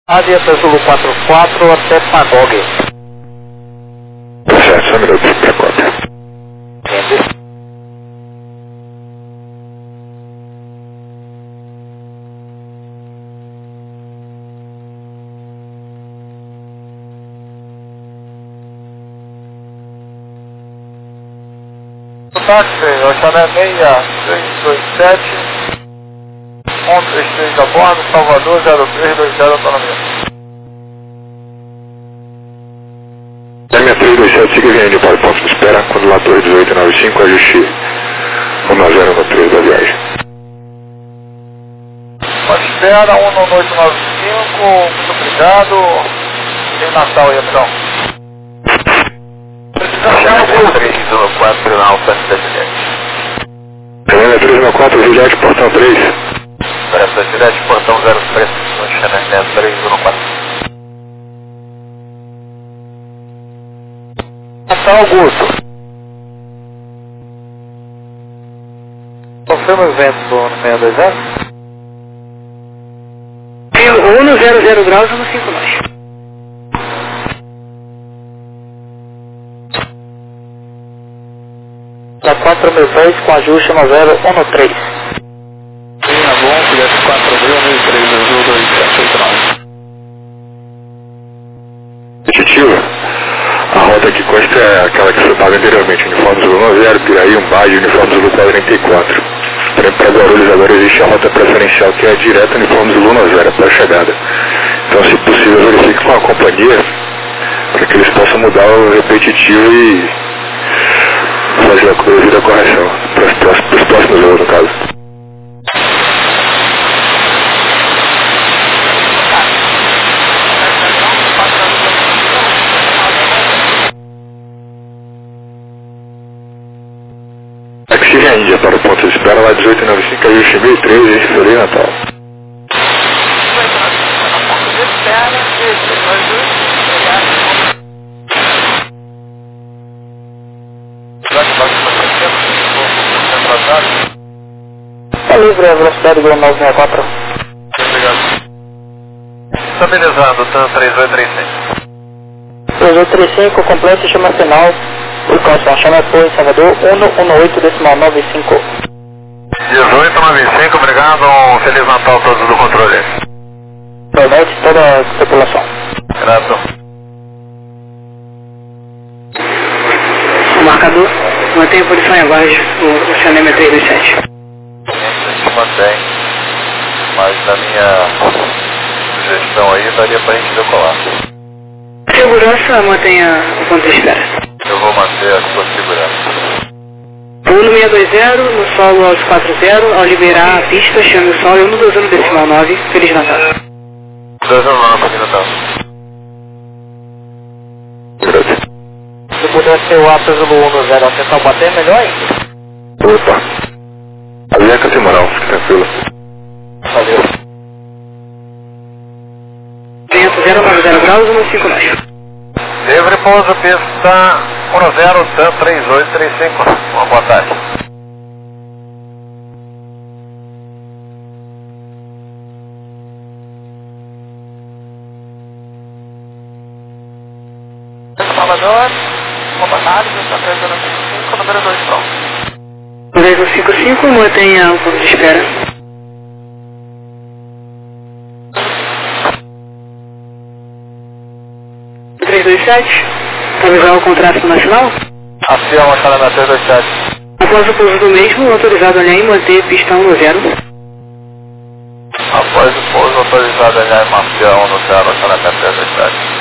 Aviação Zulu 44 até Pagogue. Certo, só um minuto para cópia. Táxi, Oxané 6327, 133 a bordo, Salvador 0320 autonomia. Na 327, siga vindo para o ponto de espera, condulador 1895, ajuste 1013 da viagem. Pode espera, 11895, muito obrigado. Tem Natal aí, então. Precisamos 314 na Alfa Cidade. Canela 314, Juliette, portão 3. Essa Cidade, portão 03, no Xané 314. Natal Augusto. Confirma o vento do 620? 100 graus, 159. Da 4002 com ajuste no 013. Sim, é bom, fizesse 4000, 13789. Repetitiva. A rota que consta é aquela que você paga anteriormente, uniforme Zulu 90, Piraí, Umbade, uniforme Zulu 44. Para Guarulhos agora existe a rota preferencial que é direto uniforme Zulu 90 para a chegada. Então, se possível, verifique com a companhia para que eles possam mudar o repetitivo e fazer a devida correção para os próximos voos, no caso. Taxi a Índia para o ponto de espera lá 1895, ajuste 1013, Feliz Natal. Tá livre a velocidade do 964. Obrigado. Estabilizando, TAN 3835. 3835, completo, chama final. Precaução, chama Torre Salvador 118,95. 1895, obrigado. Um Feliz Natal a todos do controle. Boa noite, toda a tripulação. Grato. O marcador mantém a posição em aguarde, o Oceanema 327. A gente mantém, mas na minha sugestão aí daria pra gente decolar. Segurança, mantenha o ponto de espera. Eu vou manter a sua segurança. Voo no 620, no solo aos 40, ao liberar a pista, chame o solo, eu no 21,9. Feliz Natal. 219, Feliz Natal. Se pudesse ser o Apple Zulu 10 até Taubaté, melhor ainda. Opa. Ali é Catemoral, fique tranquilo. Valeu. Vento 090 graus, 159. Livre pouso, pista 10, TAN 3835. Uma boa tarde. Salvador, boa tarde, está 355, número 2 pronto. 255, mantenha o ponto de espera. Avisar o contrato nacional. Acião, Oxané 327. Após o pouso do mesmo, autorizado a linha e manter pista 10. Após o pouso, autorizado a ganhar Marcião no 0, Oxané 327.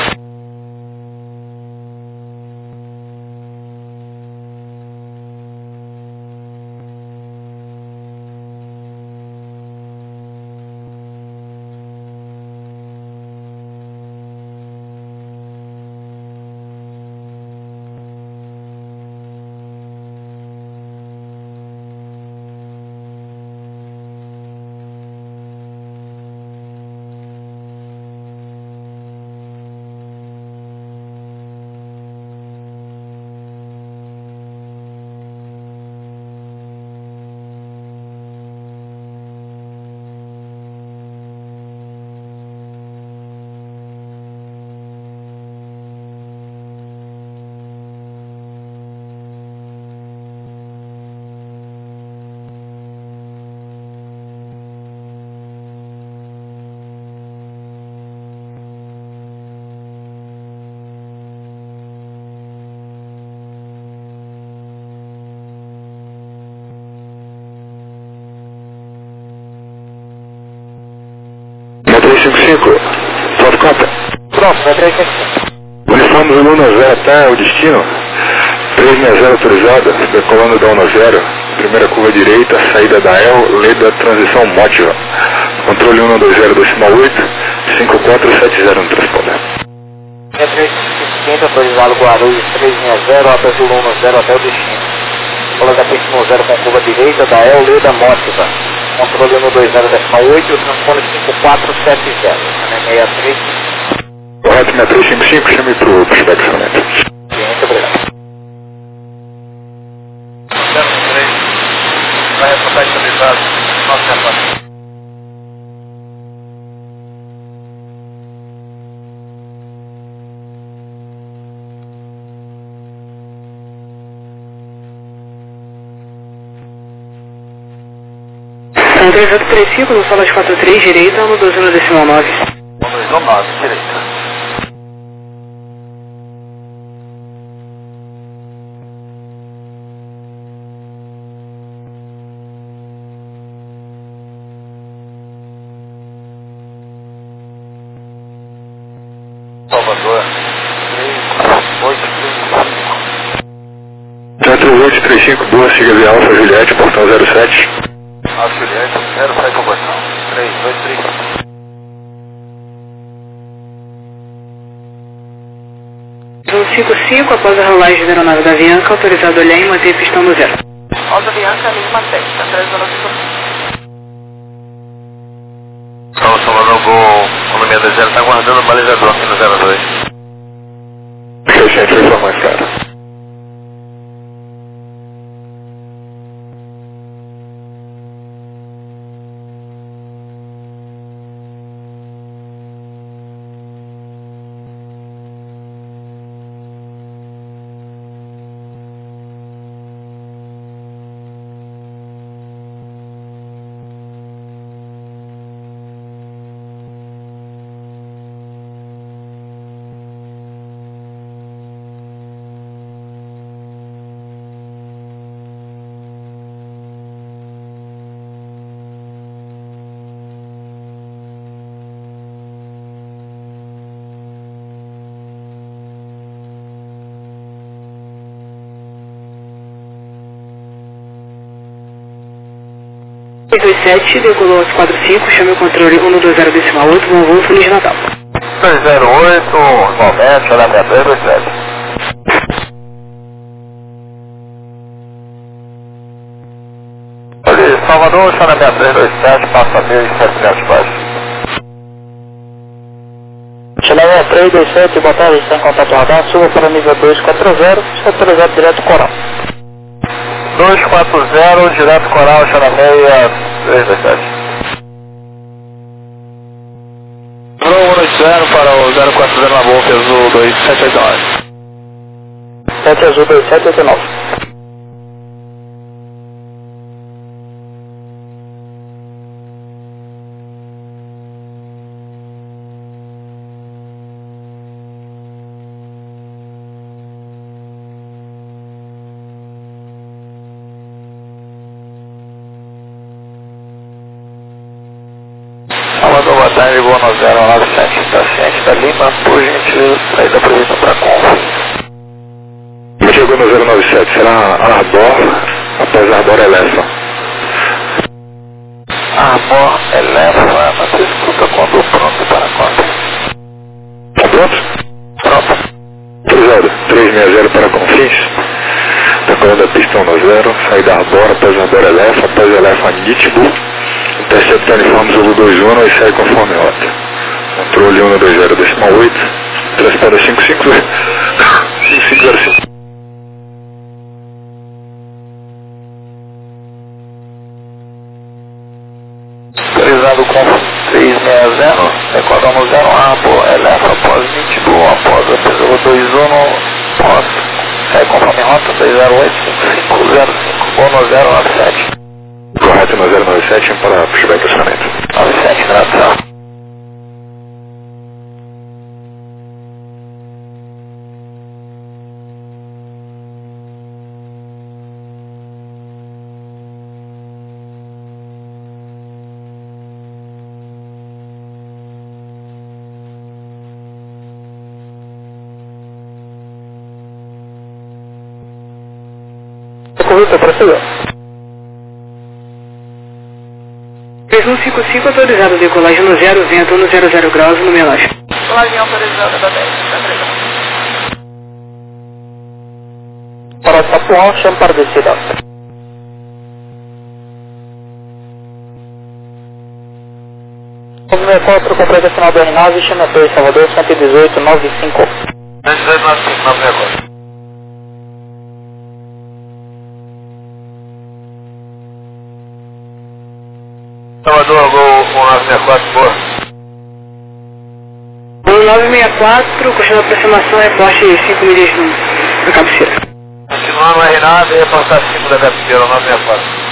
5, Foto Copa. Pronto, vai 355. Uniforme Zulu 90 até o destino. 360 autorizada, decolando da 10, primeira curva direita, saída da El, Leda, transição Mótiva. Controle 120 decimal 8, 5470 no transponder. 350, autorizado Guarulhos 360, Alta Zulu 10 até o destino. Decolando da pista 10 com curva direita, da El, Leda, Mótiva. Controle 120 decimal 8, o transponder 5470. 63. Correto, 6355, chame pro pushback somente. Muito obrigado. 03, vai reportar estabilizado, nosso repórter. São 3835, no solo de 43, direita, no 12 decimal 9. 129, direita. Salvador, 3835. 3835, boa, siga via Alfa Juliette, portão 07. A Juliette, 07 o botão. 3835. 155, após a rolagem da aeronave da Avianca, autorizado olhar e manter pistão no 0. Alta Bianca, Lima 7, tá 3 Então, o Salvador Gol 160 está aguardando o balizador aqui no 02. Crescente, vai informar esse cara. Decolou aos 45, chame o controle 120 decimal 8, bom voo, Feliz Natal. 308, momento, olha 6327. Olha, Salvador, chama 6327, passa 1.700 baixo. Chilé 327, boa tarde, está em contato radar, suba para nível 240, está autorizado direto Coral. 240, direto Coral, Xanameia, 327. Pro 180 para o 040 na boca, azul 2789. 7 azul 2789. Salvador, boa tarde, voo no 097, paciente da Lima, por gentileza, saída prevista para Confins. Chegou no 097, será Arbor, após Arbor Elefa. Arbor, Elefa, não se escuta quando pronto para Confins. Tá pronto? Pronto. Autorizado, 360 para Confins. Decolando a pistão no 0, saída Arbor, após Arbor Elefa, após Elefa Nitibu. Intercepta uniforme Zulu 21 e sai conforme rota. Controle 120 decimal 8, transponder 5505. Autorizado com 360, decodamos 0 Arbor, Elefa após 20, após a Zulu 21, após sai conforme rota 208 5505, bom no 097. Correto no 097 para pushback orçamento. 97, graças. Vitor, prossiga. 3155 autorizado decolagem no 0, vento no 00 graus no menor. Decolagem autorizada da 10, para Tapuão, chame para descida. Movimento 64, completa final do R9, chama 2, Salvador, 118, 95. 118, 95, 964. Salvador, Gol 1964, boa. Gol 964, continuando a aproximação, reporte 5 milhas no cabeceira. Continuando no R9 e reportar 5 da cabeceira, 964.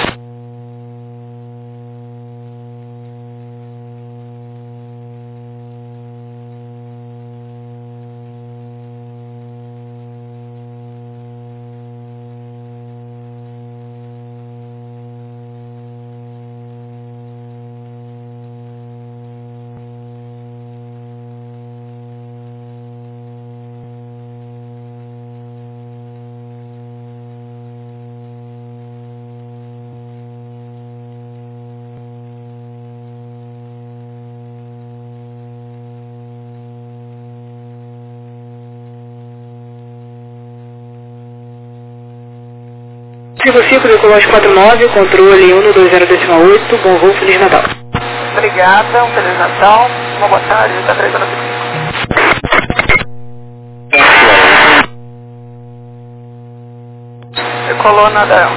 Cinco, decolagem 49, controle 120,8, bom voo, Feliz Natal. Obrigada, Feliz Natal, uma boa tarde, está 3 horas e 5. Decolou na Del.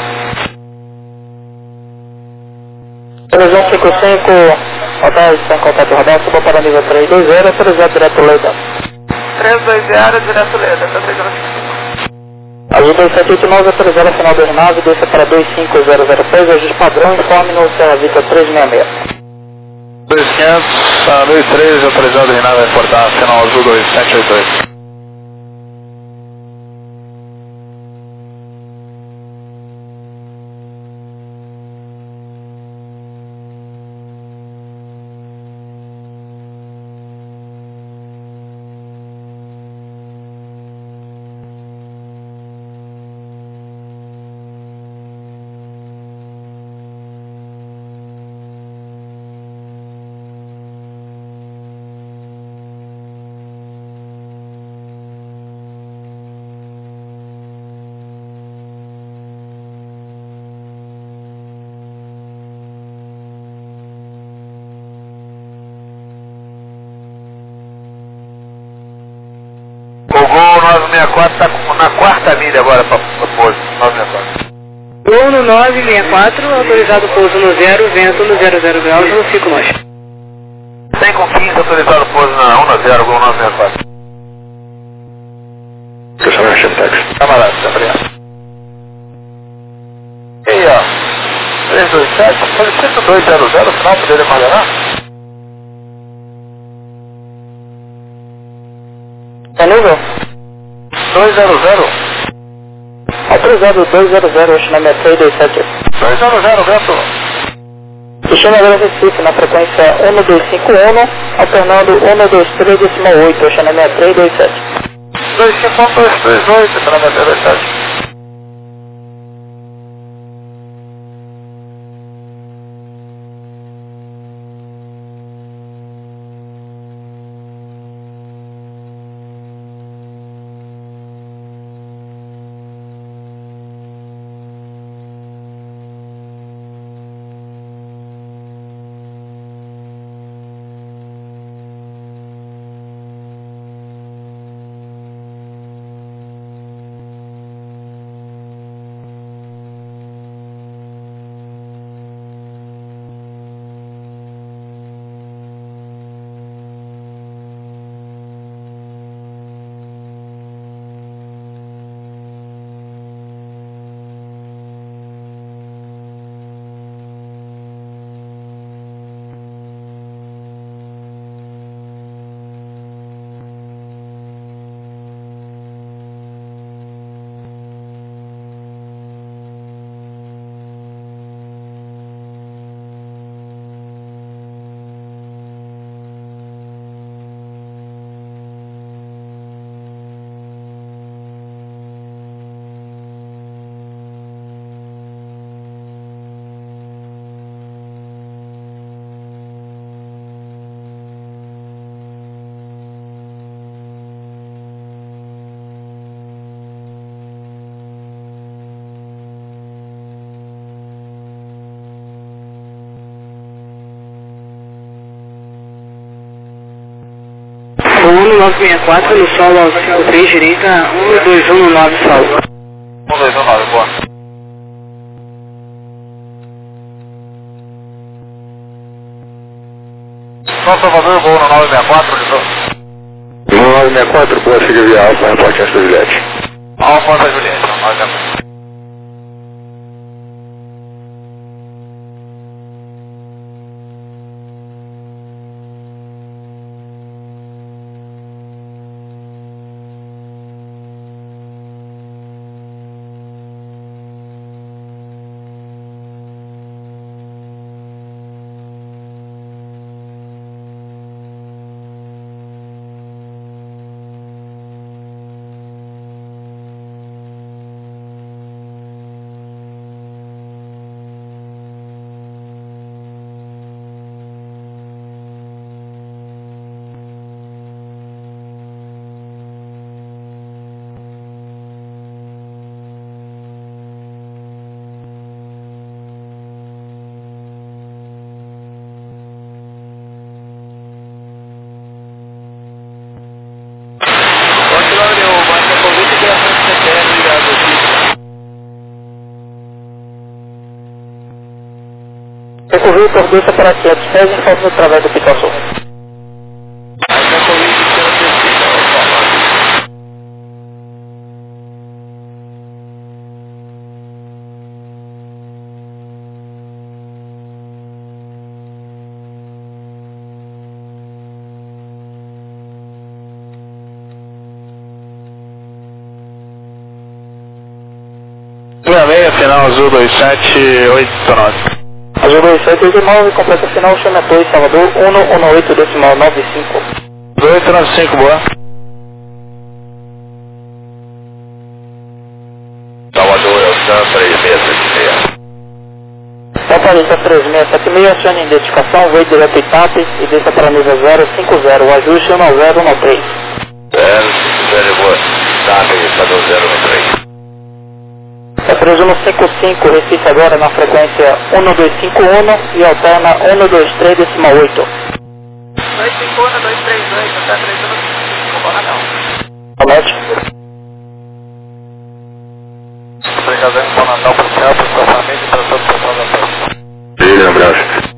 Previsão 55, hotel sem contato radar, suba para nível 320, autorizado direto Leda. 320, direto Leda, está 3 horas e 5. Azul 2789, autorizado a final 29, desça para 25006, ajuste padrão, informe no Serra Vita 366. 2500, São Luís 13, autorizado a Renata a reportar, final azul 2788. O Gol 964 está na quarta milha agora para pouso, 964. Gol no 964, autorizado pouso no 0, vento no 00 graus no 5 nós. 100 com 15, autorizado pouso na 190, Gol 964. Deixa eu ver, táxi. Camarada, obrigado. E aí, ó, 327, solicito 200, final, poderia coordenar? É nível? 200. Autorizado 200, Xinamé 327. 200, vento. Xinamé Recife, na frequência 1251, alternando 123,8, Xinamé 327. 25128, Xinamé 327. 1964 no solo ao 53 direita, 1219 solo. 1219, boa. São Salvador, voo no 964, livrou. No 964, boa, siga via Alfa, reporte antes da Juliette. Alfa da Juliette, 964. Recorreu por 2 para 7, pés em falta através do Picasso. Meia, final azul 2789. Azul 2789, completa final, chama 2, Salvador, 118 decimal 95. 2895, boa. Salvador, Elsan 3676. Paparita 3676, acione identificação, voo direto ITAP e desça para nível 050, o ajuste 1013. 050, boa. TAP, estador 013. É presumo 55, Recife agora na frequência 1251 e alterna 123 decimal 8. 251, 238, tá 315, não não. Promete? Obrigado, informação policial, para sua família e para todo o pessoal da próxima. Beleza, abraço.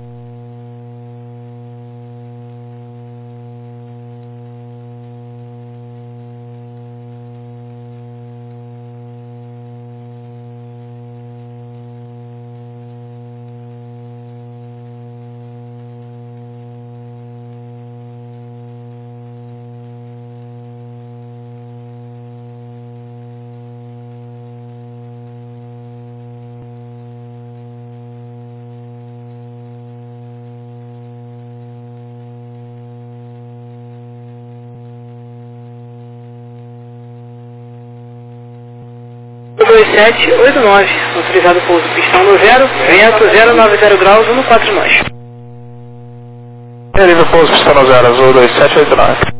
O 2789, autorizado pouso pistão no 0, vento 090 graus, 14 nós. Nível pouso pistão no 0, azul 2789.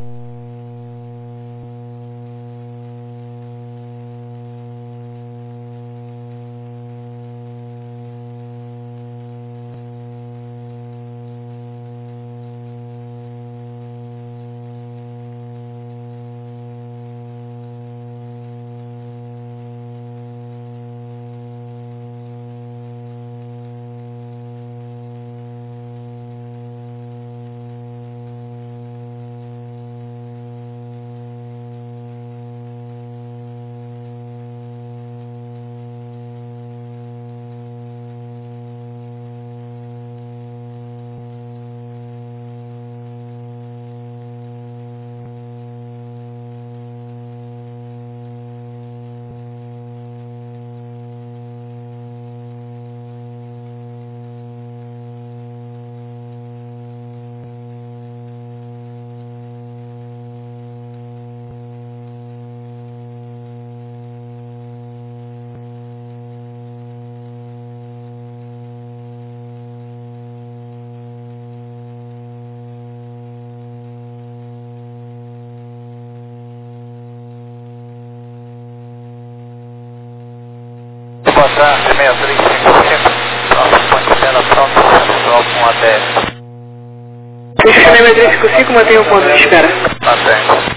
Passar 6355, próximo interação com a 10. Puxa, 6355, mantenha o ponto de espera. Mantém.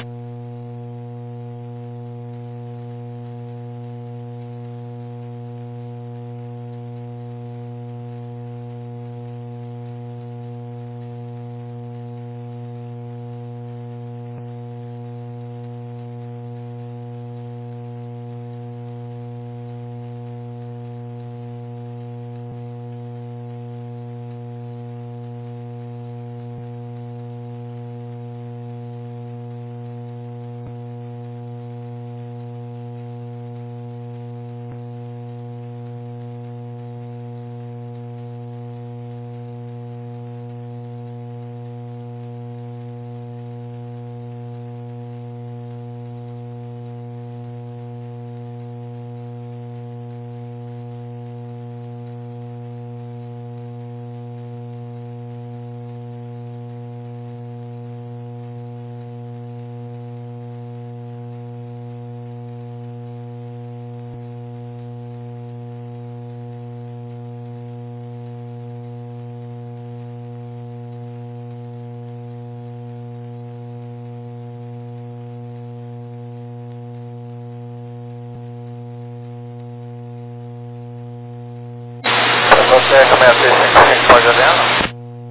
Você começa a pode adendo?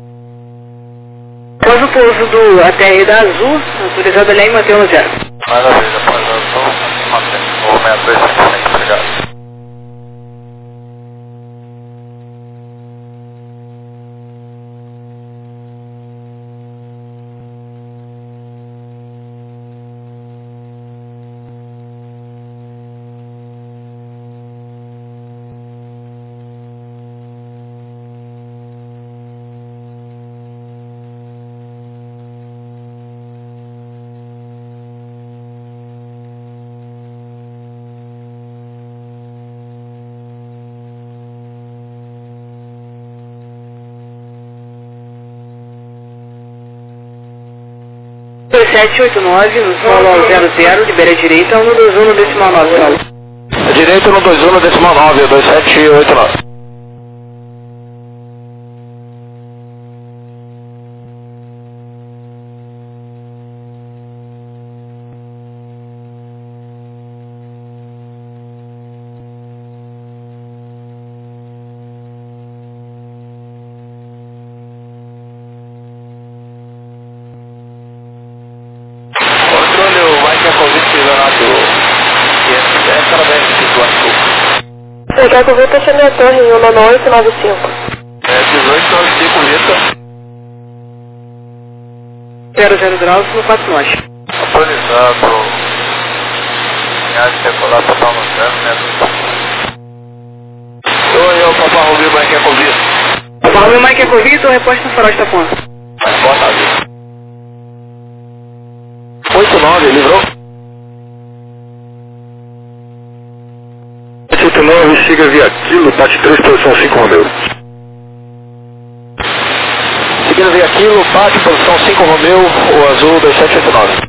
Após o pouso do ATR da Azul, autorizado a linha e manter no 0. Maravilha, após o Azul, mantém. O 6355, obrigado. Foi 789, no solo ao 00, libera a direita, 121 decimal 9, solo. Direita 121 decimal 9, 2789. Quer que eu vou fechar minha torre em 19895. 1895, Rita. 00 graus no 4 norte. Atualizado. Linhagem circular total no 0, né? Oi, Papa Rubio, Mike Ecovir. Papa Rubio, Mike Ecovir, estou reposto no farol de Itapuã. Resposta ali. 89, livrou? 89, siga via Quilo, parte 3, posição 5 Romeu. Seguindo via Quilo, parte, posição 5 Romeu, o azul 2789.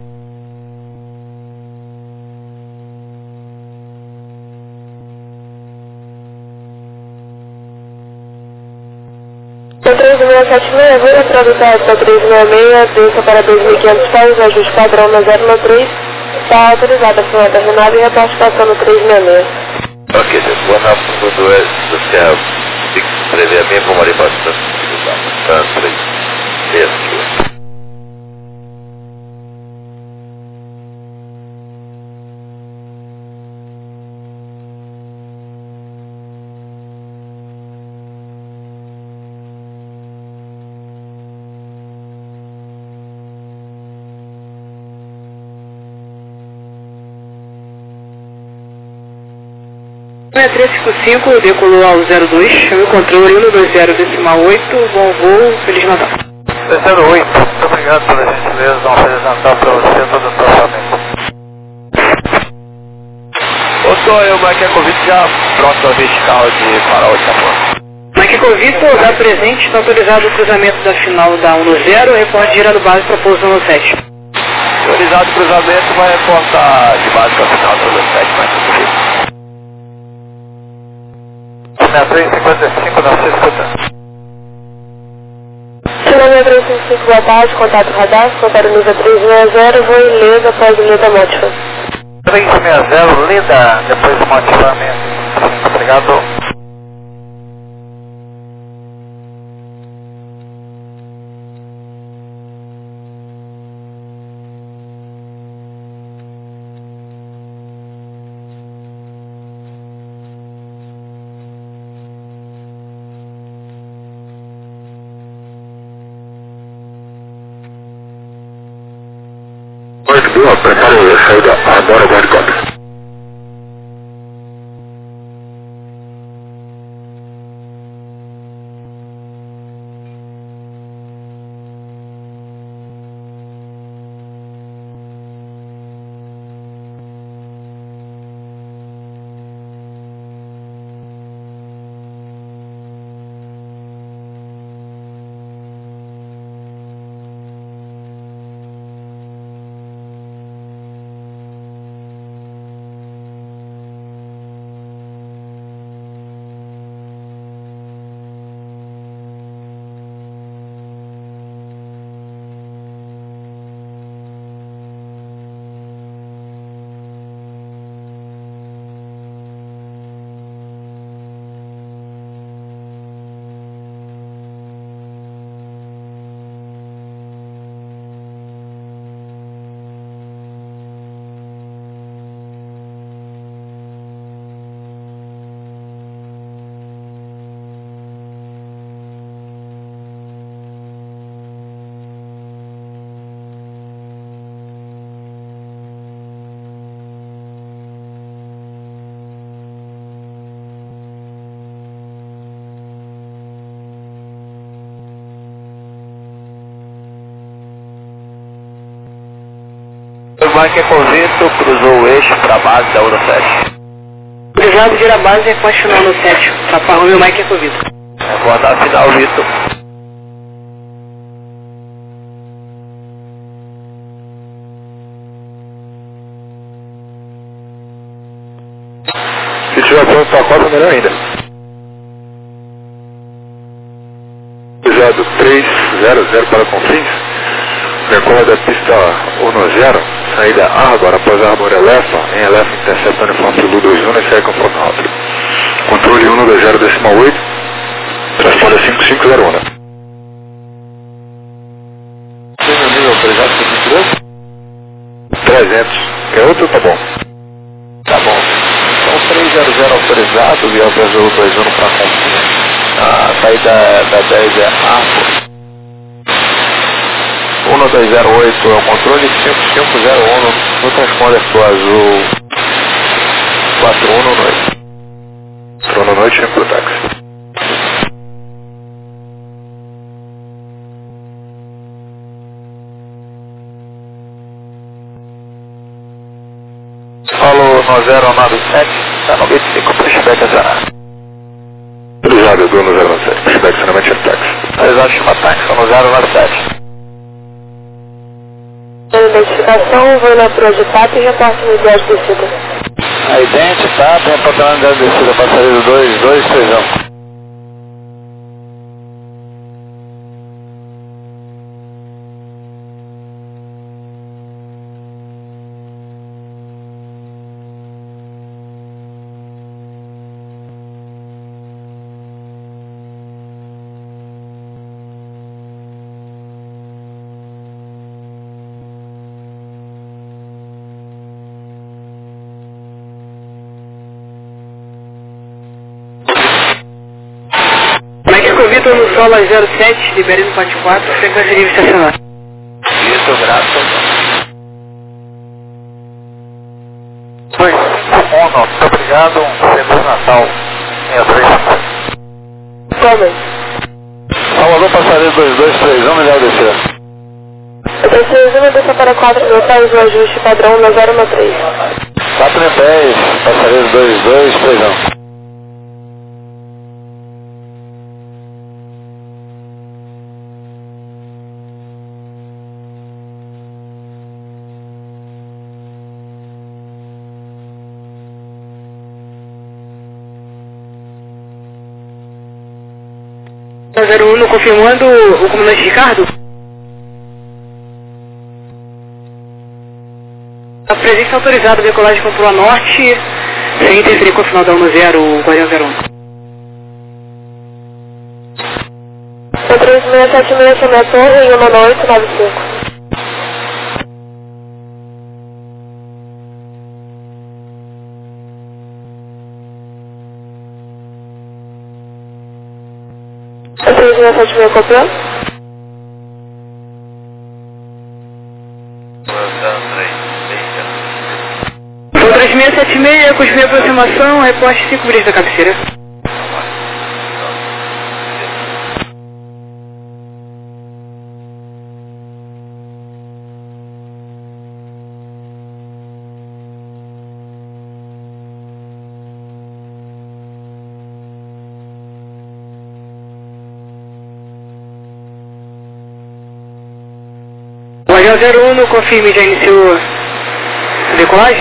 Então 3676, vou tradutar para 366, desça para 2.500 pés, ajuste padrão na 093, está autorizada a frota renada e reporte passando 366. Ok, depois na fuga do céu, tem que prever a minha como bastante para 3 aqui. É 355, decolou ao 02, chame o controle 120 decimal 8, bom voo, Feliz Natal. 08, muito obrigado pela gentileza, vamos apresentar para você todo o tratamento. Ô Tonho, o Mike Ecovir já pronto a vertical de farol de Itapuã. Mike Ecovir, pousar presente, está autorizado o cruzamento da final da 110, reporte girando base para pouso 17. Autorizado o cruzamento, vai reportar de base para a final da 17, Mike Ecovir. 6355, não se escuta. 355, boa tarde, contato radar, contato nível 360, voo Ilesa após Ilesa Motiva. 360, Lida, depois do motivamento. Obrigado. Prepare a saída agora, guarde cópia. Mike Ecovito cruzou o eixo para a base da Euro 7. Cruzado vira base com a final no 7. Papa Romeo Mike Ecovito. Boa tarde, final, Vitor. Se tiver pronto para a Copa, melhor ainda. Cruzado 300 para Confins. Decola da pista 10, saída Arbor após a Arbor Elefa, em Elefa intercepta uniforme de Lu21 e segue conforme rota. Controle 120,8, transponder 5501. Tem meu nível autorizado para 22? 300, quer outro? Tá bom. Tá bom. Então 300 autorizado, via Brasil 21 para Confins. A saída da 10 é Arbor. 1208 é o controle, 5501 no transponder Sul Azul 41 noite. 41 noite, pro táxi. Falou no 097, tá no 25, pushback a Zana. Cruzado do 097, pushback, sanamente é táxi. Realizado chama táxi no 097. Identificação, voo na Pro de TAP e reporte no dia de descida. A idente, tá? Tem a patrona de descida, passageiro 223. Vitor no Sola 07, Liberino 44, frequência livre estacionar. Vitor, graças. Foi, muito obrigado, Feliz Natal, 63. Toma. Salvador, passageiro 223, melhor descer. Eu preciso uma descer para 4 locais do ajuste padrão na 013. 4 em 10, passageiro 2231. Tá 01 confirmando o comandante Ricardo? A presença autorizada, decolagem com Proa Norte, sem interferir com o final da 10, Guardião 01. 3676, chame a torre em 19895. A 3676 copiou? São 3676, cuspir aproximação, reporte 5 brilhos da cabeceira. Guardião 01, confirme, já iniciou a decolagem?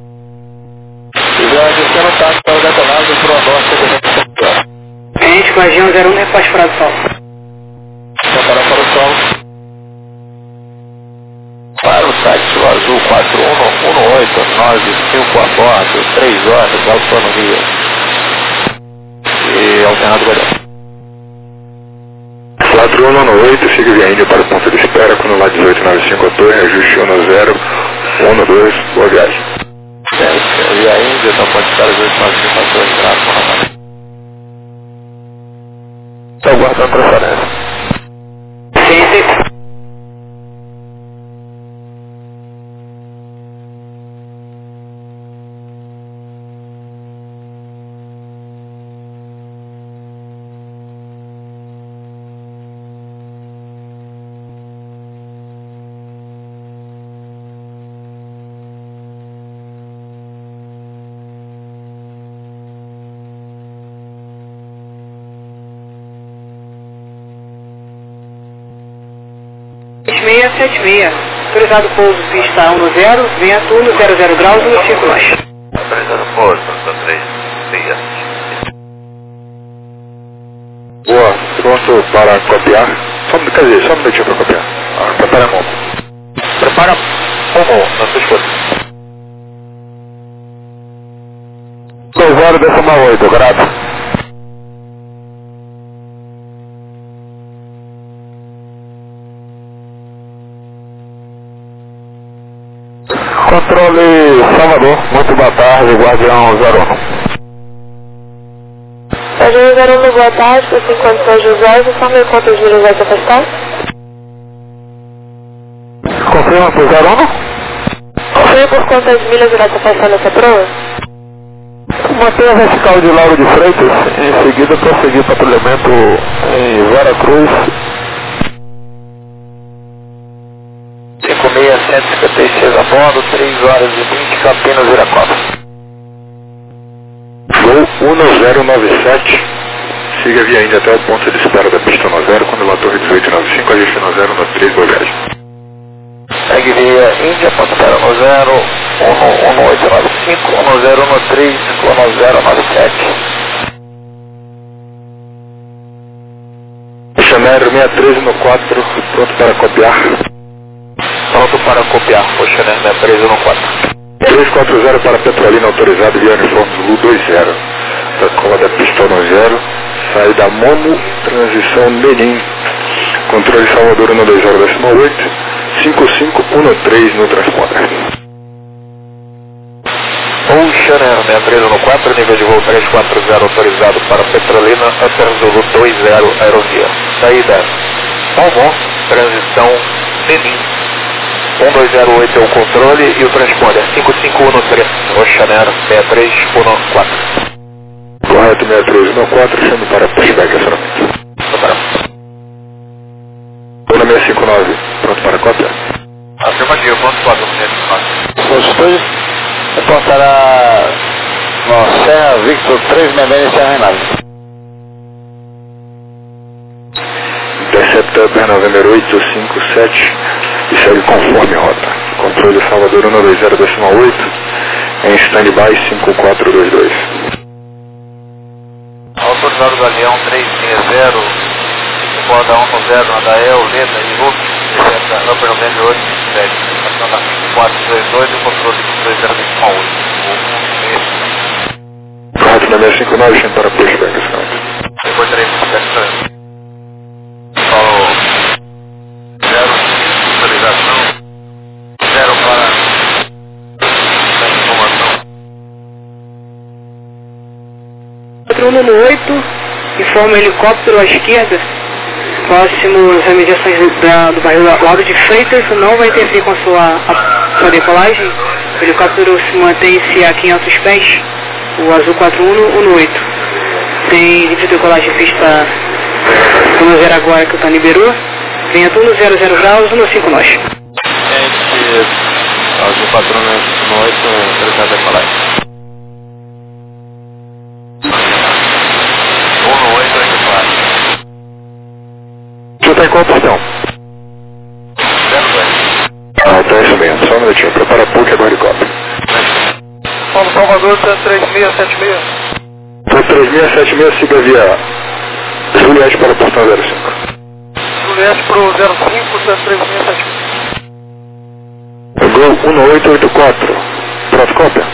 Já iniciando o táxi para o decolagem para o norte. Gente, Guardião 01, reporte fora do solo. Preparar para o solo. Para o táxi azul 411895 a bordo, 3 horas, autonomia. E alternado Guardião. 4198, siga via Índia para o ponto de espera, quando lá 1895 a torre, ajuste 1012, boa viagem. Via Índia, então pode estar 1895 a torre, gráfico, estou aguardando transferência. Sim. Autorizado pouso pista 10, vento 10 graus, 15 nós. Autorizado pouso, são 3 dias. Boa, pronto para copiar. Só um minutinho para copiar. Prepara a mão. Prepara a mão, na sua escuta. 2,8, grato. Controle Salvador, muito boa tarde, Guardião 01. Guardião 01, boa tarde, por 50 São José, informe quantas milhas vai se afastar? Confirma por 01? Confirma por quantas milhas irá se afastar nessa proa? Mantenha a vertical de Lauro de Freitas, em seguida prosseguir patrulhamento em Vera Cruz. 5.156 a bordo, 3 horas e 20, Campinas, Viracopos. Voo 1097, siga via Índia até o ponto de espera da pista 10, quando lá torre 1895, ajuste 1093, boa viagem. Segue via Índia, ponto para 1895, 1013, 1097. Chanero 613 no 4, pronto para copiar. Pronto para copiar, Oxaner 613 no 4. 340 para Petrolina, autorizado via uniforme Zulu 20. Sacola da pista 10, saída Momo, transição Menin. Controle Salvador 120,8, 5513 no transponder. Oxaner 613 no 4, nível de voo 340 autorizado para Petrolina, Upper Zulu 20 aerovia. Saída Momo, transição Menin. 1208 é o controle e o transponder 5513, Oxaner 6314. Correto, 6314, chame para pushback acionamento. Pula 659, pronto para cópia. Afirmativo, pronto para o 659. Posto Reportará no Serra Victor 366 Serra Reinaldo. Intercepta Bernal November 857 e segue conforme rota. Controle Salvador 120,8 em standby 5422. Autorizado Galeão 360, borda 10, Adael, Leda e Hulk, Upper November 827. estação da 5428 e controle 2008. Correto na 659, chame para pushback, Escamento. Depois terei pushback. Solo 0, visualização, 0 para informação. 4118, informa helicóptero à esquerda, próximo às imediações do bairro Lauro de Freitas, não vai interferir com a sua decolagem. O helicóptero se mantém-se a 500 pés, o azul 4118. Tem livre de decolagem pista 10 agora que o Tony liberou. Vento 100 graus, 15 nós. Gente, azul 4118, interessante decolagem. 18884. Você está em qual portão? 02. Ah, tá isso mesmo. Só um minutinho. Prepara a PUC agora helicóptero. Paulo Salvador, 3676. Então 3676, siga via Juliette para o portão 05. Juliette para o 05, 3676. Gol 1884. Pronto, cópia.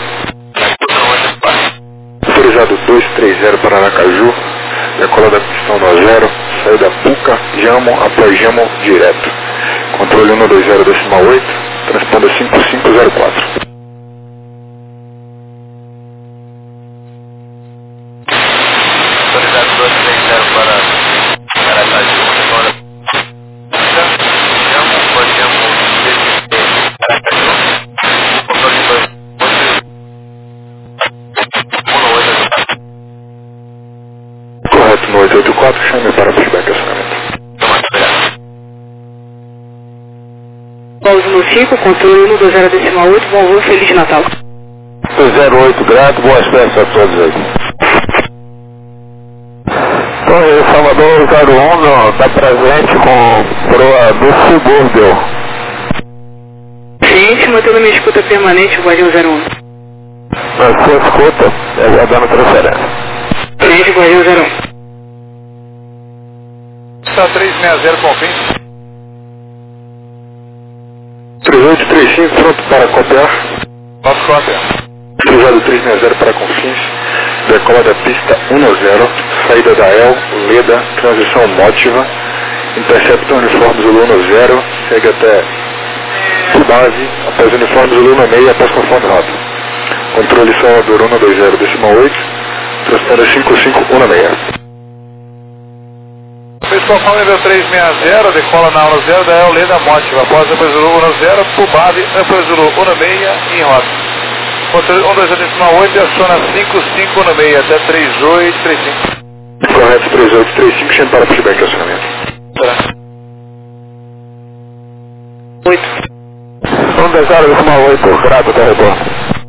Autorizado 230 para Aracaju. Decola da pistão no 0. Saída Puca, Jamon, após Jamon, direto. Controle 120,8. Transponda 5504. Autorizado 230 para Aracaju, decola Jamon, após Jamon, Aracaju. Controle 188. Correto no 884, chame para pushback acionamento. Pausa no 5, controle 120,8, bom voo, Feliz Natal. 08, grato, boas festas a todos aí. Torre Salvador 01 está presente com proa do subúrbio. Ciente, mantendo minha escuta permanente, o Guardião 01. Na sua escuta, aguardando transferência. Ciente, Guardião 01. Está 360 com fim. 3835, pronto para copiar. Posso copiar. Cruzado 360 para Confins. Decola da pista 10, saída da El, Leda, transição Mótiva. Intercepta o uniforme Zulu 10, segue até base, após uniforme Zulu 16, após conforme rota. Controle Salvador 120,8, transponda 5516. Pessoal, Paulo nível 360, decola na aula 0 da El Leda Mótiva. Após depois Zulu 10, por base, depois Zulu 16 em rota. Controle 120,8 e aciona 5516 até 3835. Correto, 3835, chame para pushback acionamento. 8. 120,8, grato, até retorno.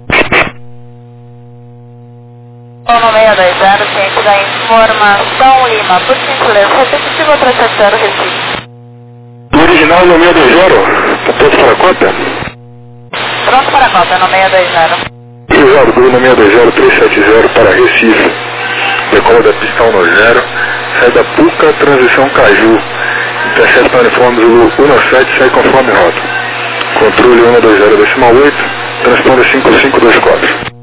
1620, ciente da informação Lima, por gentileza, repetitivo para 70 Recife. O original no 620, está pronto para a cópia? Pronto para a cópia, no 620. Cruzado Gol no 620, 370 para Recife. Decola da pista 10, saída Puca, transição Caju. Intercepta o uniforme Zulu 17, sai conforme rota. Controle 120,8, transponda 5524.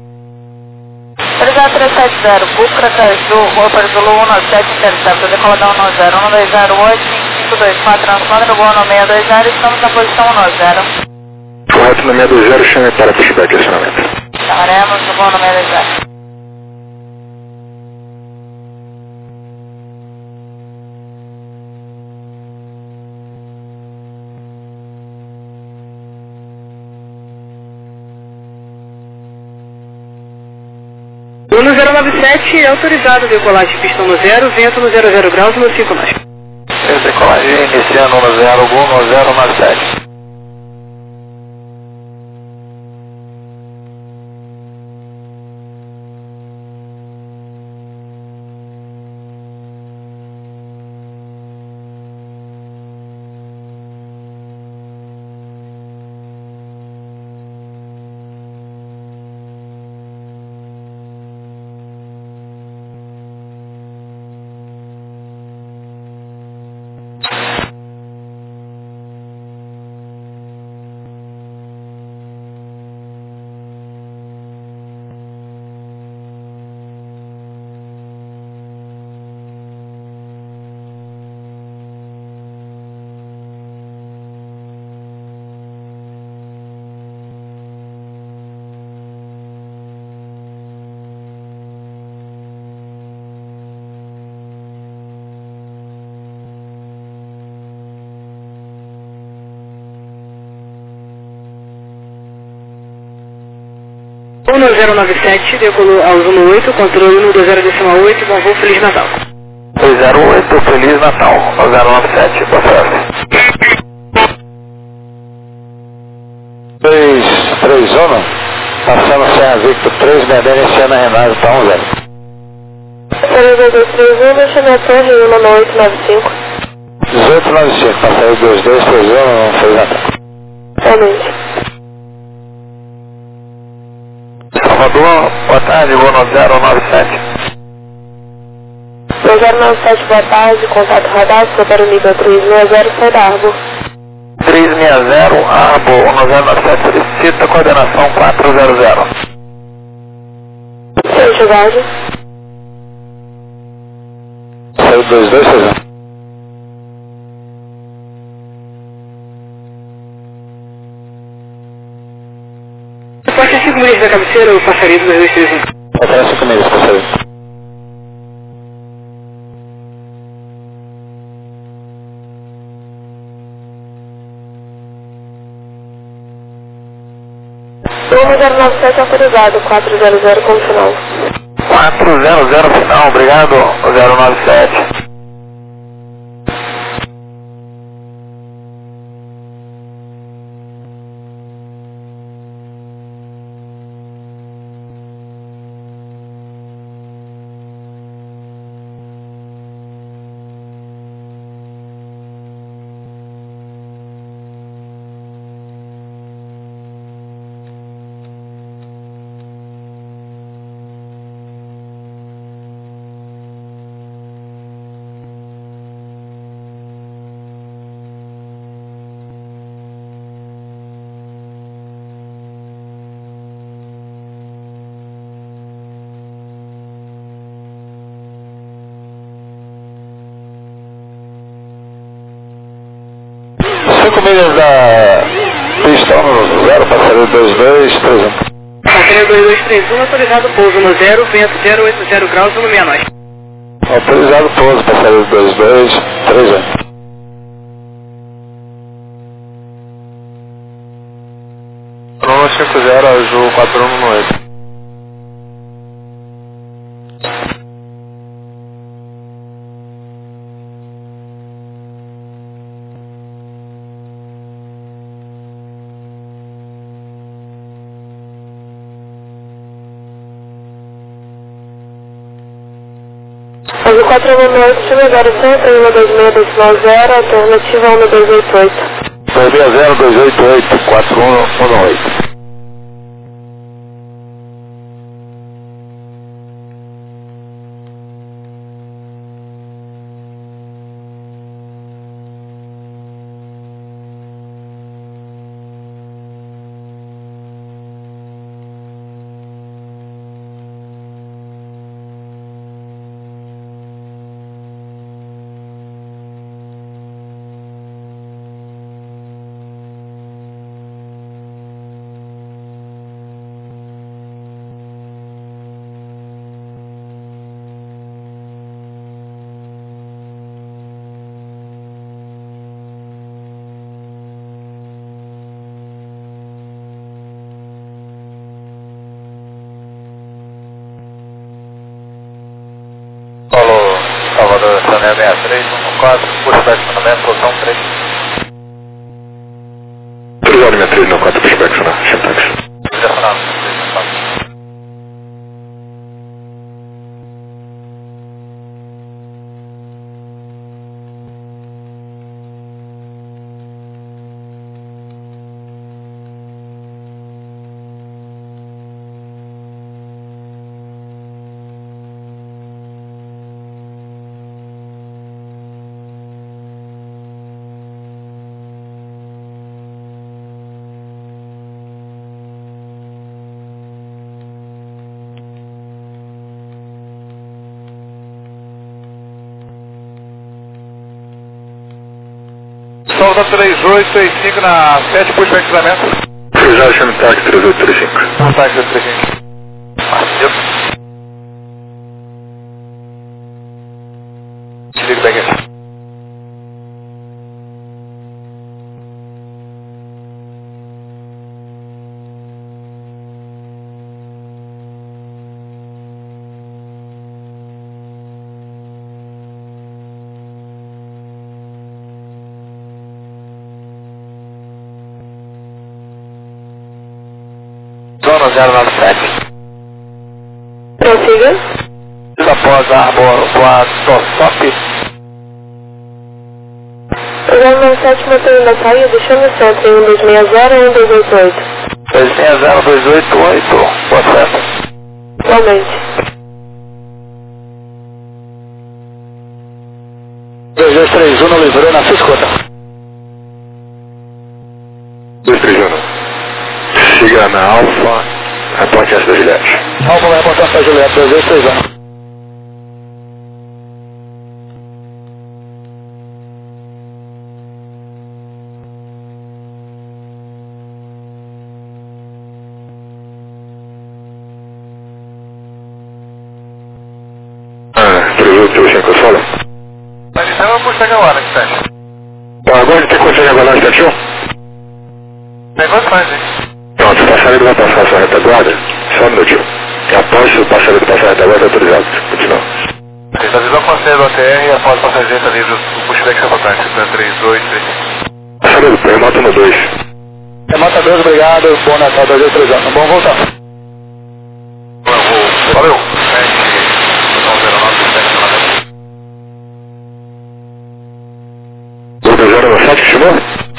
370, Bucra Caju, Roper Zulu 17, intercepta, decola da 10, 1208, 5524, transponder o voo no 620, estamos na posição 10. Correto no 620, chame para pushback acionamento. Chamaremos o voo no 620. O 1097 é autorizado, decolagem pistão no 0, vento no 00 graus, no 5 nós. Decolagem iniciando no 0, Gol no 097. 2097, decolou ao 18, controle 120.8, bom voo, Feliz Natal. 208, Feliz Natal, 097, boa sorte. 3 zona, passando sem a Victor 3, Medellín, iniciando a Renata, tá 10. Olha, 231, chama a torre 19895. 1895, passei 22, 3 zona, não fez nada. Somente. Salvador, boa tarde, voo no 097. 097, boa tarde, contato radar, sou para o nível 360, sai da Arbor. 360, Arbor, 1097, solicita coordenação 400. Sem chegagem. Saiu 22, 3 zona. Pode ser 5 milhas da cabeceira, eu passaria do 231. Até 5 milhas, passaria. Turma 097 autorizado, 400 como final. 400 final, obrigado, 097. Milhas da pistão no 0, passaria 22, 3 Passaria 2231, autorizado pouso no 0, vento 080 graus, 169. autorizado pouso, passaria 22, 3 Bruno 50, Azul 4118. Azul 498, chama 0 126 alternativa 1288. 260, 288, 4118. Salvador, Sané 63, 14, pushback no metro, posição 3. Autorizado 63, no 4, pushback, Sané, Xantax. Direcionado, 3, Salva 3835 na 7, pushback cruzamento. Autorizado Xantax 3835. Xantax 3835. Desliga o back. 097. Prossiga. Após a voar Tossop. O 097 mantendo a saída, chame o centro em 1260 e 1288. 260, 288, boa festa. Igualmente. 2231 no livrou na sua escuta. 231. Siga na Alfa, reporte essa da Juliette. Alfa vai reportar para a Juliette, 2231. Mas então eu vou chegar lá na instante. Agora a gente consegue agora na instante 1? Negócio faz, hein? Pronto, o passageiro vai passar a sua retaguarda, só um minutinho. E após o passageiro passar a retaguarda, autorizado. Continua. Avisou com você do ATR e após o passageiro está livre o pushback sabotagem, 3835. Passageiro, remota no 2. Remota 2, obrigado, bom Natal, 2230. Bom voltar. Valeu. 209 que chamou?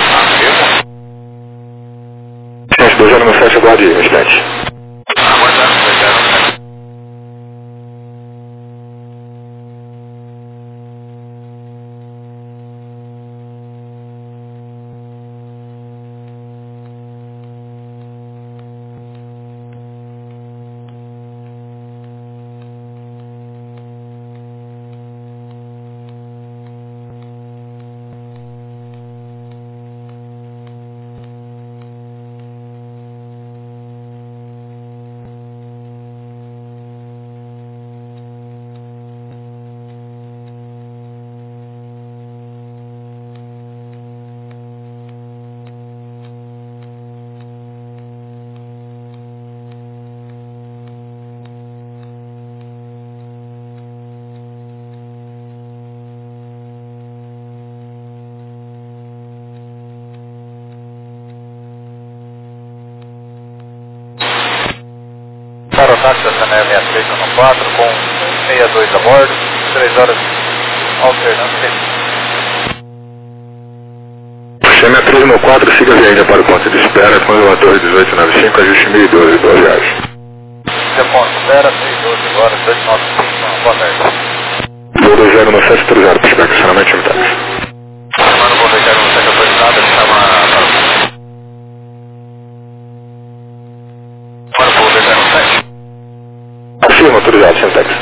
Gente, 209 aguarde um instante. Aerotáxi da Chanel 6314 com 62 a bordo, 3 horas alternando. Chame a 314, siga a viagem para o ponto de espera com o elevador 1895, ajuste 1012, boa viagem. Seu ponto de espera, 612 horas, 295, boa tarde. Voo 2097 autorizado para chegar estacionamento de táxi. Mano, vou deixar no centro autorizado, ele chama para o... Mano, vou deixar no centro. Afirma, autorizado, sem táxi.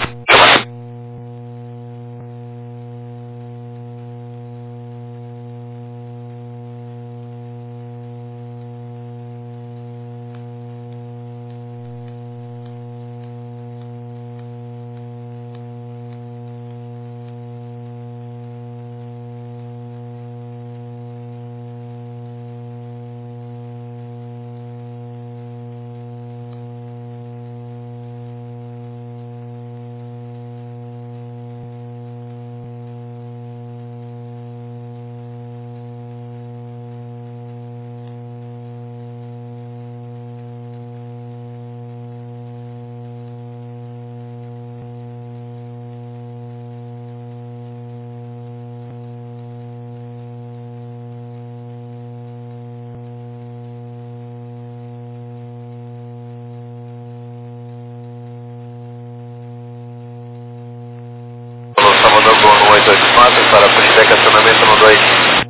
Salvador Gol no 884 para pushback acionamento no 2.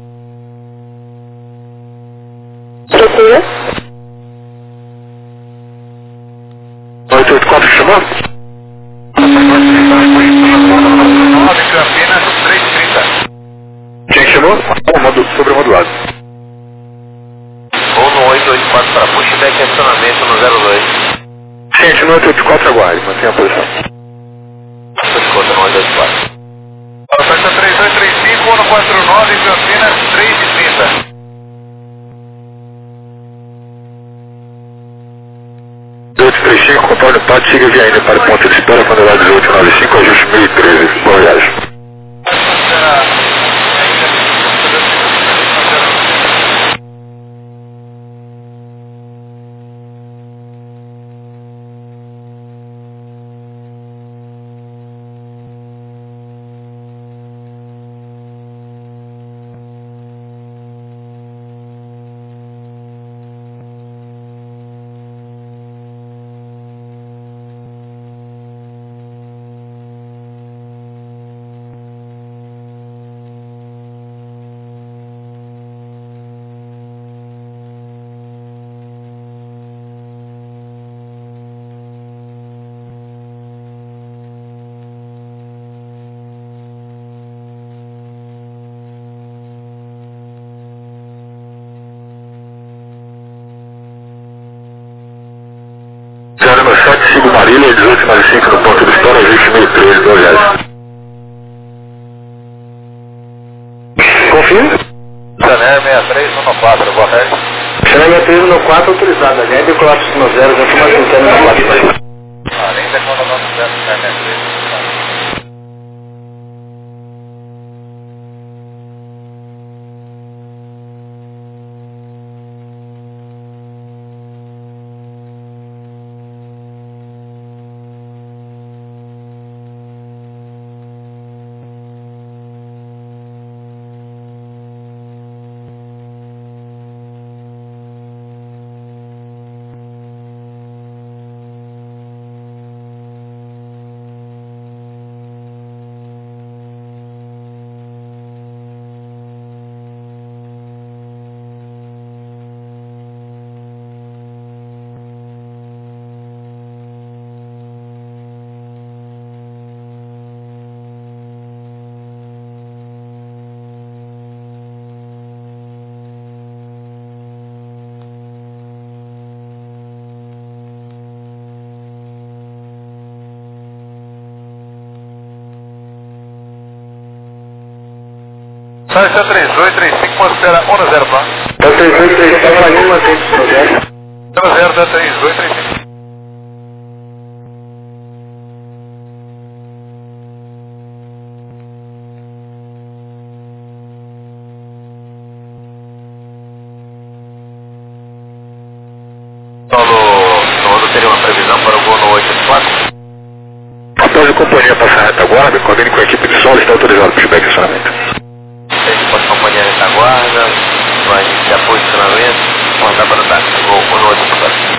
Prossiga. 884 que chamou? 9 Campinas 330. Quem chamou? Sobremodulado. Ou no 884 para pushback acionamento no 02. Gente, no 884 aguarde, mantenha a posição. Escuta no 884. Oferta 3235, 149 Campinas 330. 835, contorno pode siga via ainda para o ponto de espera quando lá 1895, ajuste 1013. Boa viagem. do Marília, 1895 no ponto de história, ajuste 1013, 2 reais. Confirma? Channel 6314, boa tarde. Channel 6314 autorizado, a gente decolar no 0, já estou mais tentando na placa. Além da conta do 0, Channel 63. São 3835, considera 1-0 plano. 3835, falhou, mantém no 0. 1-0 da 3835. Solo teria uma previsão para o gol no 8-4? Após a companhia passar a retaguarda, coordene com a equipe de solo, está autorizado para o feedback de acionamento. A companhia de retaguarda, vai iniciar posicionamento, mandar para o táxi, gol no 8-4.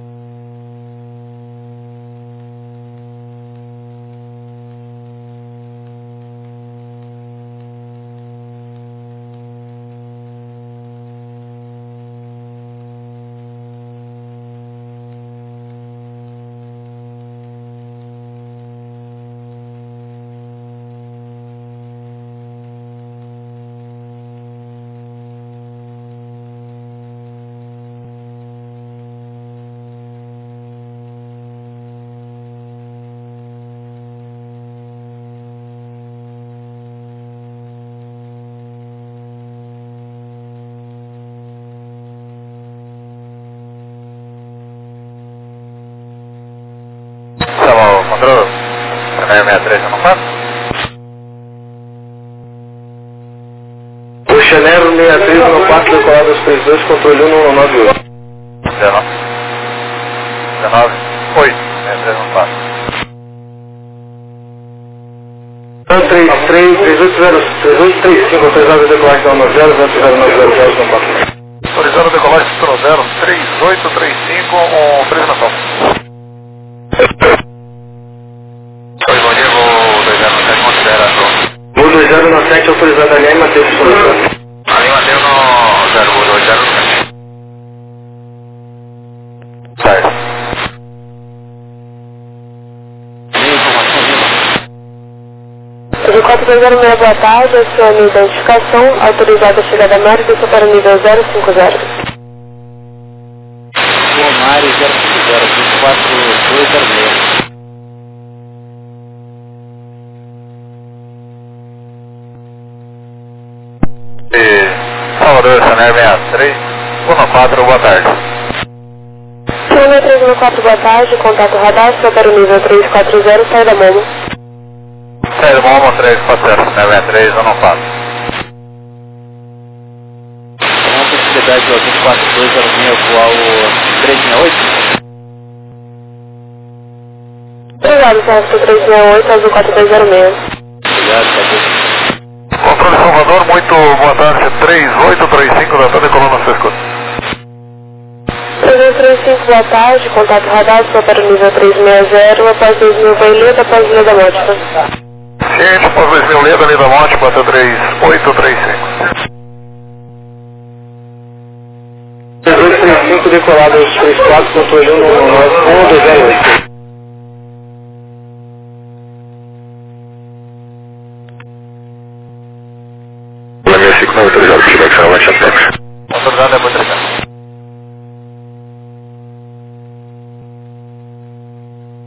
Controle, Channel 63, não passa? O Channel 6314, decolado aos 32, controle 1198. 19, 8, 63 não passa. 3835, autorizado a decolagem da 10, 090, não passa. Autorizado a decolagem do 0, 3835, 3 na sala. Voo 2097 autorizado ali, Matheus Souza. Ali Matheus no 020. Certo. De 4206, boa tarde, acione identificação, autorizada a chegada a Mário, desça para o nível 050. Boa Mário 050, 4206. Salvador, Channel 63, 14, boa tarde. Channel 314, boa tarde, contato radar, para o nível 340, sai da Momo. Sai da Momo 340, Channel 63, 14. Com possibilidade de 24206 atual 368? Obrigado, Celso 368, azul 4206. Obrigado, Celso. Controle Salvador, muito boa tarde, 3835 da Tânia Coluna Fresco. 335, boa tarde, contato radar, para o nível 360, após 2000 Baileta, após Leda Mótica. Ciente, após 2000 Leda, Leda Mótica, 3835. 3835, decolado aos 34, controle 1108. Não autorizado para feedback, só vai chatear. Autorizado é muito obrigado.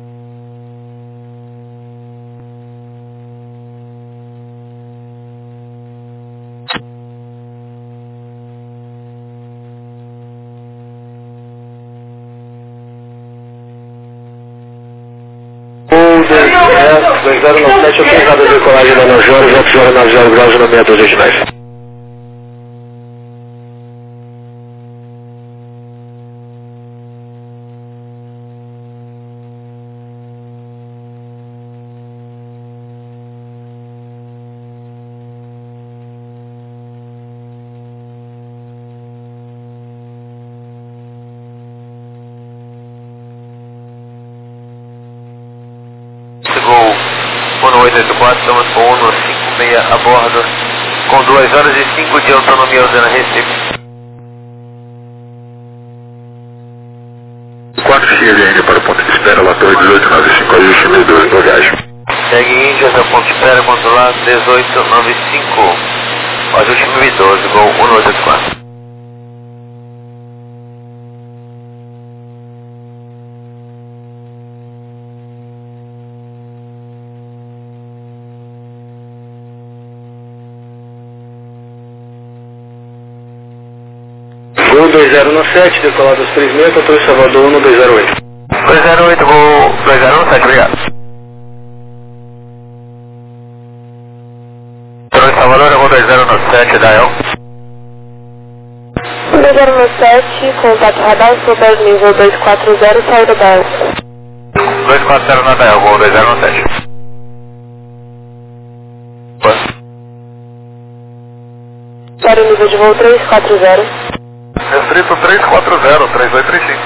2097, autorizado a decolagem da 9 horas, 90 graus na meia dúzia de nós. Gol 1884, estamos com 156 a bordo, com 2 horas e 5 de autonomia usando Recife. 4 dias ainda para o ponto de espera, lá torre 1895, ajuste 1012, boa viagem. Segue Índias, a ponto de espera, controlado 1895, ajuste 1012, Gol 1884. Gol 2097, decolado às 3h30, controle Salvador 1208. 208, Gol 2097, obrigado. Controle Salvador, Gol 2097, Dael. 2097, contato radar, super nível 240, saída da EL. 240 na Dael, Gol 2097. Para o nível de voo 340. Restrito 340, 3835.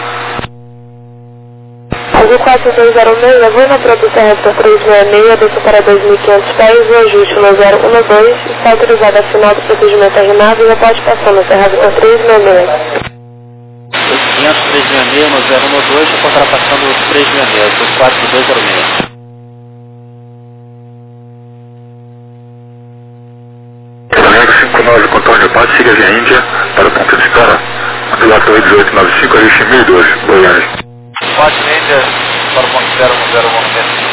Azul 4206, voo na produção resta 366, desça para 2.500 pés, o ajuste no 012, está autorizado a final do procedimento RNAV e a participação na Serra Vitor 366. 500, 366, no 012, contratação do 366, Azul 4206. Caminhão 59, contorno Pato, siga via Índia, para o ponto de espera, lá torre 1895, ajuste 1012, boa viagem. 4 Índias, para o ponto 010,